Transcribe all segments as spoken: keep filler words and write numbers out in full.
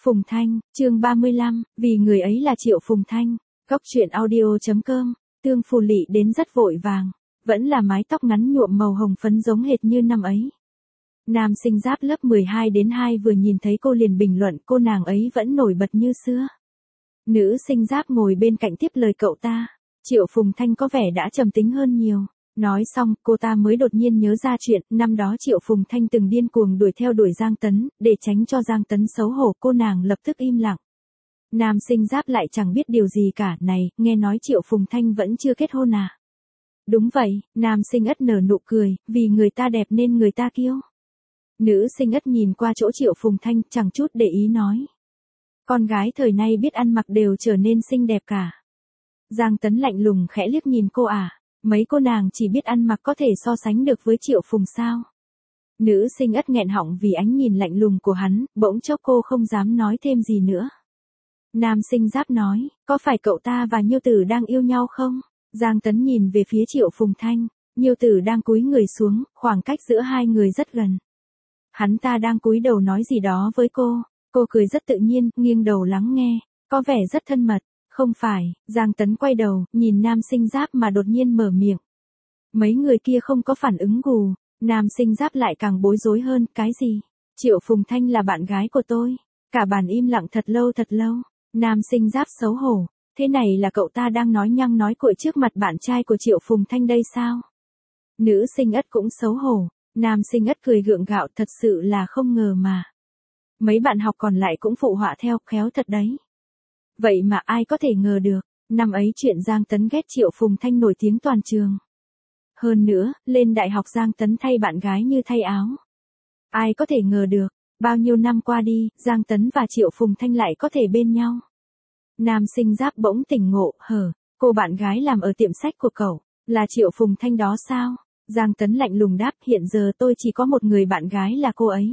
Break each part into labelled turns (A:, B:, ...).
A: Phùng Thanh, chương ba mươi lăm, vì người ấy là Triệu Phùng Thanh. Góc truyện audio chấm com. Tương Phù Lị đến rất vội vàng, vẫn là mái tóc ngắn nhuộm màu hồng phấn giống hệt như năm ấy. Nam sinh giáp lớp mười hai đến hai vừa nhìn thấy cô liền bình luận cô nàng ấy vẫn nổi bật như xưa. Nữ sinh giáp ngồi bên cạnh tiếp lời cậu ta. Triệu Phùng Thanh có vẻ đã trầm tính hơn nhiều. Nói xong, cô ta mới đột nhiên nhớ ra chuyện, năm đó Triệu Phùng Thanh từng điên cuồng đuổi theo đuổi Giang Tấn, để tránh cho Giang Tấn xấu hổ, cô nàng lập tức im lặng. Nam sinh giáp lại chẳng biết điều gì cả, này, nghe nói Triệu Phùng Thanh vẫn chưa kết hôn à? Đúng vậy, nam sinh ất nở nụ cười, vì người ta đẹp nên người ta kiêu. Nữ sinh ất nhìn qua chỗ Triệu Phùng Thanh, chẳng chút để ý nói. Con gái thời nay biết ăn mặc đều trở nên xinh đẹp cả. Giang Tấn lạnh lùng khẽ liếc nhìn cô à. Mấy cô nàng chỉ biết ăn mặc có thể so sánh được với Triệu Phùng sao? Nữ sinh ất nghẹn họng vì ánh nhìn lạnh lùng của hắn, bỗng chốc cô không dám nói thêm gì nữa. Nam sinh giáp nói, có phải cậu ta và Nhiêu Tử đang yêu nhau không? Giang Tấn nhìn về phía Triệu Phùng Thanh, Nhiêu Tử đang cúi người xuống, khoảng cách giữa hai người rất gần. Hắn ta đang cúi đầu nói gì đó với cô, cô cười rất tự nhiên, nghiêng đầu lắng nghe, có vẻ rất thân mật. Không phải, Giang Tấn quay đầu, nhìn nam sinh giáp mà đột nhiên mở miệng. Mấy người kia không có phản ứng gù, nam sinh giáp lại càng bối rối hơn, cái gì? Triệu Phùng Thanh là bạn gái của tôi. Cả bàn im lặng thật lâu thật lâu, nam sinh giáp xấu hổ, thế này là cậu ta đang nói nhăng nói cuội trước mặt bạn trai của Triệu Phùng Thanh đây sao? Nữ sinh ất cũng xấu hổ, nam sinh ất cười gượng gạo thật sự là không ngờ mà. Mấy bạn học còn lại cũng phụ họa theo, khéo thật đấy. Vậy mà ai có thể ngờ được, năm ấy chuyện Giang Tấn ghét Triệu Phùng Thanh nổi tiếng toàn trường. Hơn nữa, lên đại học Giang Tấn thay bạn gái như thay áo. Ai có thể ngờ được, bao nhiêu năm qua đi, Giang Tấn và Triệu Phùng Thanh lại có thể bên nhau. Nam sinh giáp bỗng tỉnh ngộ, hở, cô bạn gái làm ở tiệm sách của cậu, là Triệu Phùng Thanh đó sao? Giang Tấn lạnh lùng đáp, hiện giờ tôi chỉ có một người bạn gái là cô ấy.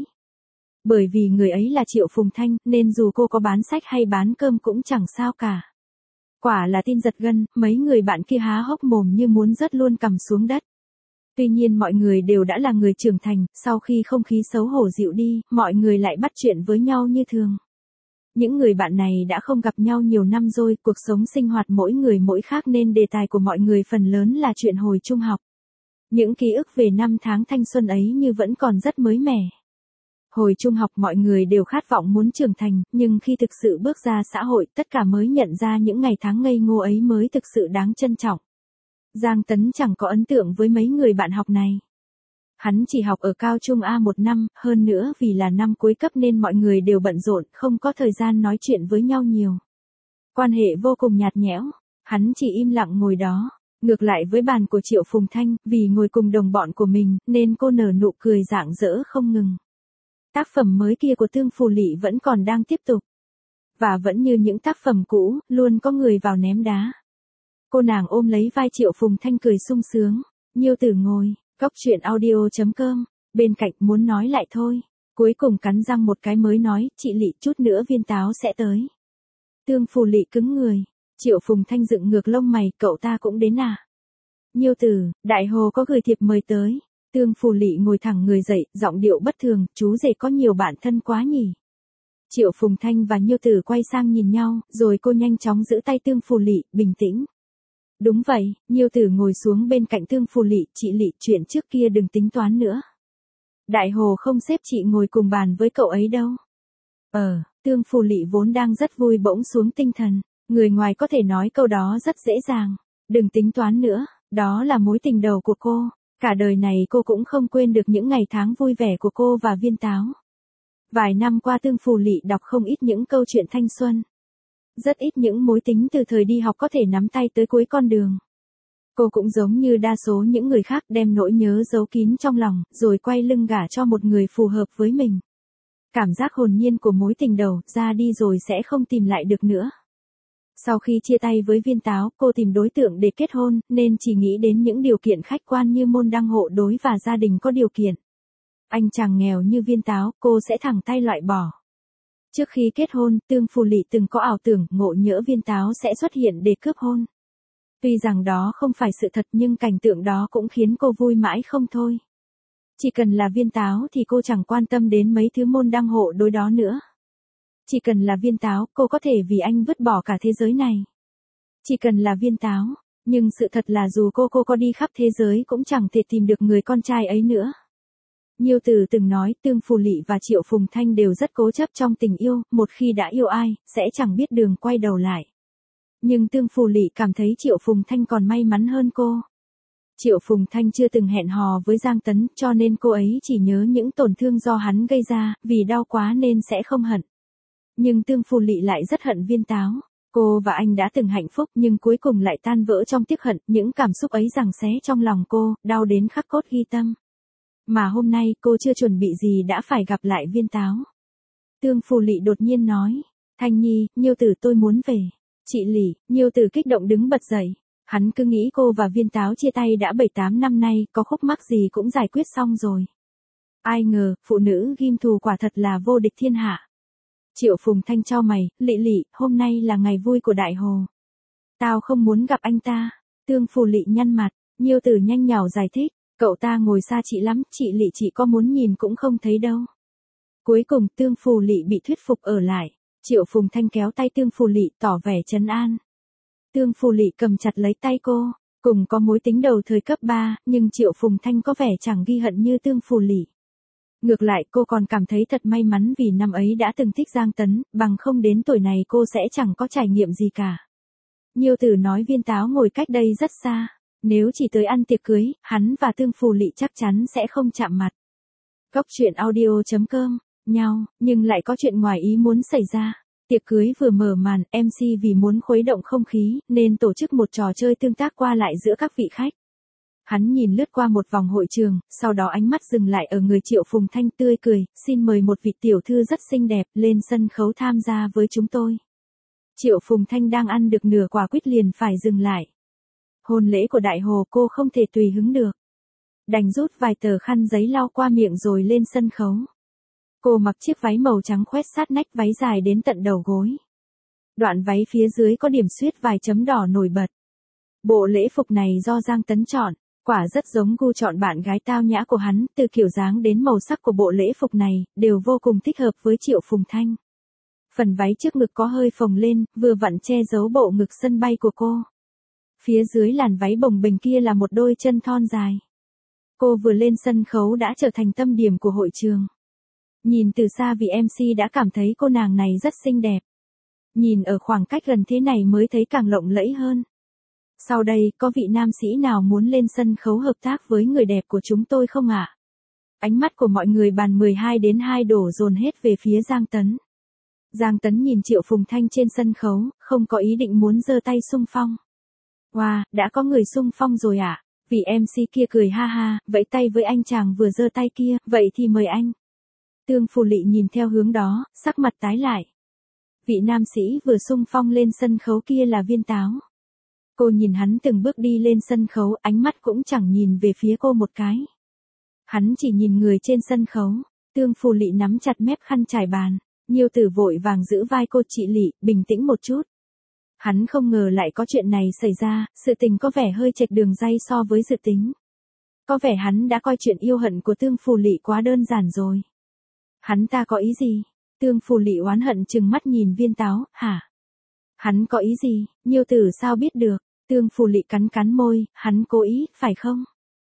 A: Bởi vì người ấy là Triệu Phùng Thanh, nên dù cô có bán sách hay bán cơm cũng chẳng sao cả. Quả là tin giật gân, mấy người bạn kia há hốc mồm như muốn rớt luôn cằm xuống đất. Tuy nhiên mọi người đều đã là người trưởng thành, sau khi không khí xấu hổ dịu đi, mọi người lại bắt chuyện với nhau như thường. Những người bạn này đã không gặp nhau nhiều năm rồi, cuộc sống sinh hoạt mỗi người mỗi khác nên đề tài của mọi người phần lớn là chuyện hồi trung học. Những ký ức về năm tháng thanh xuân ấy như vẫn còn rất mới mẻ. Hồi trung học mọi người đều khát vọng muốn trưởng thành, nhưng khi thực sự bước ra xã hội, tất cả mới nhận ra những ngày tháng ngây ngô ấy mới thực sự đáng trân trọng. Giang Tấn chẳng có ấn tượng với mấy người bạn học này. Hắn chỉ học ở cao trung A một năm, hơn nữa vì là năm cuối cấp nên mọi người đều bận rộn, không có thời gian nói chuyện với nhau nhiều. Quan hệ vô cùng nhạt nhẽo, hắn chỉ im lặng ngồi đó. Ngược lại với bàn của Triệu Phùng Thanh, vì ngồi cùng đồng bọn của mình, nên cô nở nụ cười rạng rỡ không ngừng. Tác phẩm mới kia của Tương Phù Lị vẫn còn đang tiếp tục. Và vẫn như những tác phẩm cũ, luôn có người vào ném đá. Cô nàng ôm lấy vai Triệu Phùng Thanh cười sung sướng. Nhiêu Tử ngồi, góc truyện audio chấm com, bên cạnh muốn nói lại thôi. Cuối cùng cắn răng một cái mới nói, chị Lị chút nữa viên táo sẽ tới. Tương Phù Lị cứng người. Triệu Phùng Thanh dựng ngược lông mày, cậu ta cũng đến à? Nhiêu Tử, Đại Hồ có gửi thiệp mời tới. Tương Phù Lị ngồi thẳng người dậy, giọng điệu bất thường, chú rể có nhiều bạn thân quá nhỉ. Triệu Phùng Thanh và Nhiêu Tử quay sang nhìn nhau, rồi cô nhanh chóng giữ tay Tương Phù Lị, bình tĩnh. Đúng vậy, Nhiêu Tử ngồi xuống bên cạnh Tương Phù Lị, chị Lị, chuyện trước kia đừng tính toán nữa. Đại Hồ không xếp chị ngồi cùng bàn với cậu ấy đâu. Ờ, Tương Phù Lị vốn đang rất vui bỗng xuống tinh thần, người ngoài có thể nói câu đó rất dễ dàng, đừng tính toán nữa, đó là mối tình đầu của cô. Cả đời này cô cũng không quên được những ngày tháng vui vẻ của cô và viên táo. Vài năm qua Tương Phù Lị đọc không ít những câu chuyện thanh xuân. Rất ít những mối tính từ thời đi học có thể nắm tay tới cuối con đường. Cô cũng giống như đa số những người khác đem nỗi nhớ giấu kín trong lòng, rồi quay lưng gả cho một người phù hợp với mình. Cảm giác hồn nhiên của mối tình đầu, ra đi rồi sẽ không tìm lại được nữa. Sau khi chia tay với viên táo, cô tìm đối tượng để kết hôn, nên chỉ nghĩ đến những điều kiện khách quan như môn đăng hộ đối và gia đình có điều kiện. Anh chàng nghèo như viên táo, cô sẽ thẳng tay loại bỏ. Trước khi kết hôn, Tương Phù Lị từng có ảo tưởng ngộ nhỡ viên táo sẽ xuất hiện để cướp hôn. Tuy rằng đó không phải sự thật nhưng cảnh tượng đó cũng khiến cô vui mãi không thôi. Chỉ cần là viên táo thì cô chẳng quan tâm đến mấy thứ môn đăng hộ đối đó nữa. Chỉ cần là viên táo, cô có thể vì anh vứt bỏ cả thế giới này. Chỉ cần là viên táo, nhưng sự thật là dù cô cô có đi khắp thế giới cũng chẳng thể tìm được người con trai ấy nữa. Nhiêu Tử từng nói Tương Phù Lị và Triệu Phùng Thanh đều rất cố chấp trong tình yêu, một khi đã yêu ai, sẽ chẳng biết đường quay đầu lại. Nhưng Tương Phù Lị cảm thấy Triệu Phùng Thanh còn may mắn hơn cô. Triệu Phùng Thanh chưa từng hẹn hò với Giang Tấn, cho nên cô ấy chỉ nhớ những tổn thương do hắn gây ra, vì đau quá nên sẽ không hận. Nhưng Tương Phù Lị lại rất hận viên táo. Cô và anh đã từng hạnh phúc nhưng cuối cùng lại tan vỡ trong tiếc hận, những cảm xúc ấy giằng xé trong lòng cô, đau đến khắc cốt ghi tâm. Mà hôm nay cô chưa chuẩn bị gì đã phải gặp lại viên táo. Tương Phù Lị đột nhiên nói, Thanh Nhi, Nhiêu Tử tôi muốn về. Chị Lị, Nhiêu Tử kích động đứng bật dậy. Hắn cứ nghĩ cô và viên táo chia tay đã bảy tám năm nay, có khúc mắc gì cũng giải quyết xong rồi. Ai ngờ, phụ nữ ghim thù quả thật là vô địch thiên hạ. Triệu Phùng Thanh chau mày, Lị Lị, hôm nay là ngày vui của Đại Hồ. Tao không muốn gặp anh ta. Tương Phù Lị nhăn mặt, Nhiêu Tử nhanh nhảu giải thích, cậu ta ngồi xa chị lắm, chị Lị chị có muốn nhìn cũng không thấy đâu. Cuối cùng Tương Phù Lị bị thuyết phục ở lại. Triệu Phùng Thanh kéo tay Tương Phù Lị tỏ vẻ trấn an. Tương Phù Lị cầm chặt lấy tay cô, cùng có mối tính đầu thời cấp ba, nhưng Triệu Phùng Thanh có vẻ chẳng ghi hận như Tương Phù Lị. Ngược lại cô còn cảm thấy thật may mắn vì năm ấy đã từng thích Giang Tấn, bằng không đến tuổi này cô sẽ chẳng có trải nghiệm gì cả. Nhiêu Tử nói viên táo ngồi cách đây rất xa, nếu chỉ tới ăn tiệc cưới, hắn và Tương Phù Lị chắc chắn sẽ không chạm mặt. Góc truyện audio chấm com, nhau, nhưng lại có chuyện ngoài ý muốn xảy ra. Tiệc cưới vừa mở màn, em xê vì muốn khuấy động không khí, nên tổ chức một trò chơi tương tác qua lại giữa các vị khách. Hắn nhìn lướt qua một vòng hội trường, sau đó ánh mắt dừng lại ở người Triệu Phùng Thanh tươi cười, xin mời một vị tiểu thư rất xinh đẹp lên sân khấu tham gia với chúng tôi. Triệu Phùng Thanh đang ăn được nửa quả quýt liền phải dừng lại. Hôn lễ của Đại Hồ cô không thể tùy hứng được. Đành rút vài tờ khăn giấy lau qua miệng rồi lên sân khấu. Cô mặc chiếc váy màu trắng khoét sát nách, váy dài đến tận đầu gối. Đoạn váy phía dưới có điểm xuyết vài chấm đỏ nổi bật. Bộ lễ phục này do Giang Tấn chọn, quả rất giống gu chọn bạn gái tao nhã của hắn, từ kiểu dáng đến màu sắc của bộ lễ phục này, đều vô cùng thích hợp với Triệu Phùng Thanh. Phần váy trước ngực có hơi phồng lên, vừa vặn che giấu bộ ngực sân bay của cô. Phía dưới làn váy bồng bềnh kia là một đôi chân thon dài. Cô vừa lên sân khấu đã trở thành tâm điểm của hội trường. Nhìn từ xa vị em xê đã cảm thấy cô nàng này rất xinh đẹp. Nhìn ở khoảng cách gần thế này mới thấy càng lộng lẫy hơn. Sau đây, có vị nam sĩ nào muốn lên sân khấu hợp tác với người đẹp của chúng tôi không ạ? Ánh mắt của mọi người bàn mười hai đến hai đổ dồn hết về phía Giang Tấn. Giang Tấn nhìn Triệu Phùng Thanh trên sân khấu, không có ý định muốn giơ tay xung phong. Wow, đã có người xung phong rồi ạ. À? Vị em xê kia cười ha ha, vẫy tay với anh chàng vừa giơ tay kia, vậy thì mời anh. Tương Phù Lị nhìn theo hướng đó, sắc mặt tái lại. Vị nam sĩ vừa xung phong lên sân khấu kia là viên táo. Cô nhìn hắn từng bước đi lên sân khấu, ánh mắt cũng chẳng nhìn về phía cô một cái. Hắn chỉ nhìn người trên sân khấu. Tương Phù Lị nắm chặt mép khăn trải bàn. Nhiêu Tử vội vàng giữ vai cô, chị Lị, bình tĩnh một chút. Hắn không ngờ lại có chuyện này xảy ra, sự tình có vẻ hơi chệch đường ray so với dự tính. Có vẻ hắn đã coi chuyện yêu hận của Tương Phù Lị quá đơn giản rồi. Hắn ta có ý gì? Tương Phù Lị oán hận trừng mắt nhìn viên táo, hả? Hắn có ý gì? Nhiêu Tử sao biết được? Tương Phù Lị cắn cắn môi, hắn cố ý, phải không?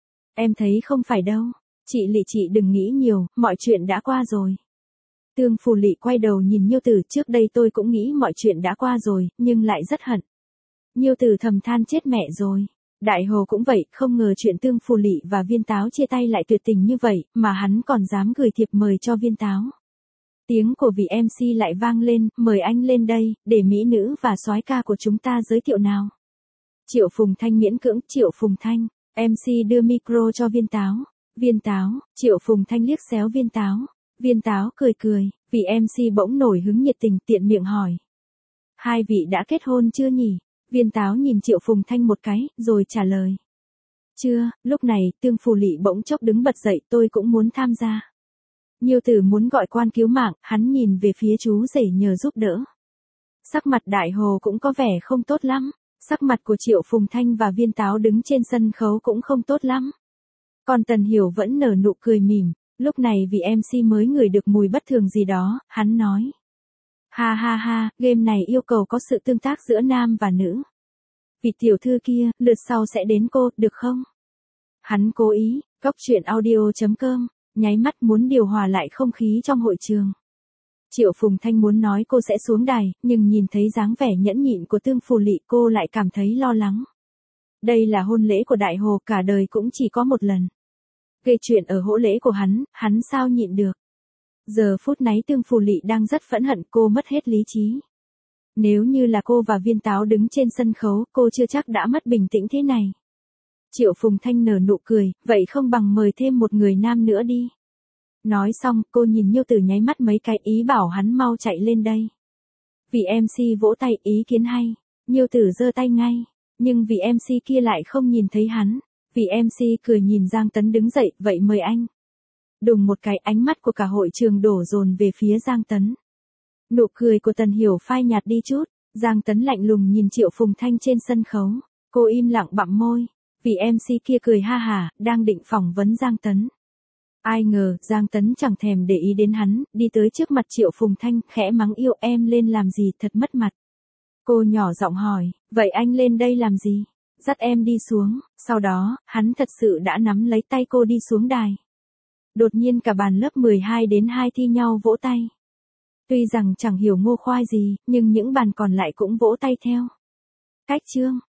A: Em thấy không phải đâu. Chị Lị chị đừng nghĩ nhiều, mọi chuyện đã qua rồi. Tương Phù Lị quay đầu nhìn Nhiêu Tử, trước đây tôi cũng nghĩ mọi chuyện đã qua rồi, nhưng lại rất hận. Nhiêu Tử thầm than chết mẹ rồi. Đại Hồ cũng vậy, không ngờ chuyện Tương Phù Lị và viên táo chia tay lại tuyệt tình như vậy, mà hắn còn dám gửi thiệp mời cho viên táo. Tiếng của vị em xê lại vang lên, mời anh lên đây, để mỹ nữ và soái ca của chúng ta giới thiệu nào. Triệu Phùng Thanh miễn cưỡng, Triệu Phùng Thanh, em xê đưa micro cho viên táo. Viên táo, Triệu Phùng Thanh liếc xéo viên táo. Viên táo cười cười, vị em xê bỗng nổi hứng nhiệt tình tiện miệng hỏi. Hai vị đã kết hôn chưa nhỉ? Viên táo nhìn Triệu Phùng Thanh một cái, rồi trả lời. Chưa, lúc này, Tương Phù Lị bỗng chốc đứng bật dậy, tôi cũng muốn tham gia. Nhiêu Tử muốn gọi quan cứu mạng, hắn nhìn về phía chú rể nhờ giúp đỡ. Sắc mặt Đại Hồ cũng có vẻ không tốt lắm, sắc mặt của Triệu Phùng Thanh và viên táo đứng trên sân khấu cũng không tốt lắm. Còn Tần Hiểu vẫn nở nụ cười mỉm, lúc này vì em xê mới ngửi được mùi bất thường gì đó, hắn nói. Ha ha ha, game này yêu cầu có sự tương tác giữa nam và nữ. Vị tiểu thư kia, lượt sau sẽ đến cô, được không? Hắn cố ý, Cốc truyện audio chấm com, nháy mắt muốn điều hòa lại không khí trong hội trường. Triệu Phùng Thanh muốn nói cô sẽ xuống đài, nhưng nhìn thấy dáng vẻ nhẫn nhịn của Tương Phù Lị cô lại cảm thấy lo lắng. Đây là hôn lễ của Đại Hồ, cả đời cũng chỉ có một lần. Gây chuyện ở hỗ lễ của hắn, hắn sao nhịn được. Giờ phút náy Tương Phù Lị đang rất phẫn hận, cô mất hết lý trí. Nếu như là cô và Viên Táo đứng trên sân khấu, cô chưa chắc đã mất bình tĩnh thế này. Triệu Phùng Thanh nở nụ cười, vậy không bằng mời thêm một người nam nữa đi. Nói xong, cô nhìn Nhiêu Tử nháy mắt mấy cái, ý bảo hắn mau chạy lên đây. Vị em xê vỗ tay, ý kiến hay. Nhiêu Tử giơ tay ngay, nhưng vị em xê kia lại không nhìn thấy hắn. Vị em xê cười nhìn Giang Tấn đứng dậy, vậy mời anh. Đùng một cái, ánh mắt của cả hội trường đổ dồn về phía Giang Tấn. Nụ cười của Tần Hiểu phai nhạt đi chút, Giang Tấn lạnh lùng nhìn Triệu Phùng Thanh trên sân khấu. Cô im lặng bặm môi, vị em xê kia cười ha hả, đang định phỏng vấn Giang Tấn. Ai ngờ, Giang Tấn chẳng thèm để ý đến hắn, đi tới trước mặt Triệu Phùng Thanh, khẽ mắng yêu em lên làm gì, thật mất mặt. Cô nhỏ giọng hỏi, vậy anh lên đây làm gì? Dắt em đi xuống, sau đó, hắn thật sự đã nắm lấy tay cô đi xuống đài. Đột nhiên cả bàn lớp mười hai đến hai thi nhau vỗ tay. Tuy rằng chẳng hiểu ngô khoai gì, nhưng những bàn còn lại cũng vỗ tay theo. Cách chương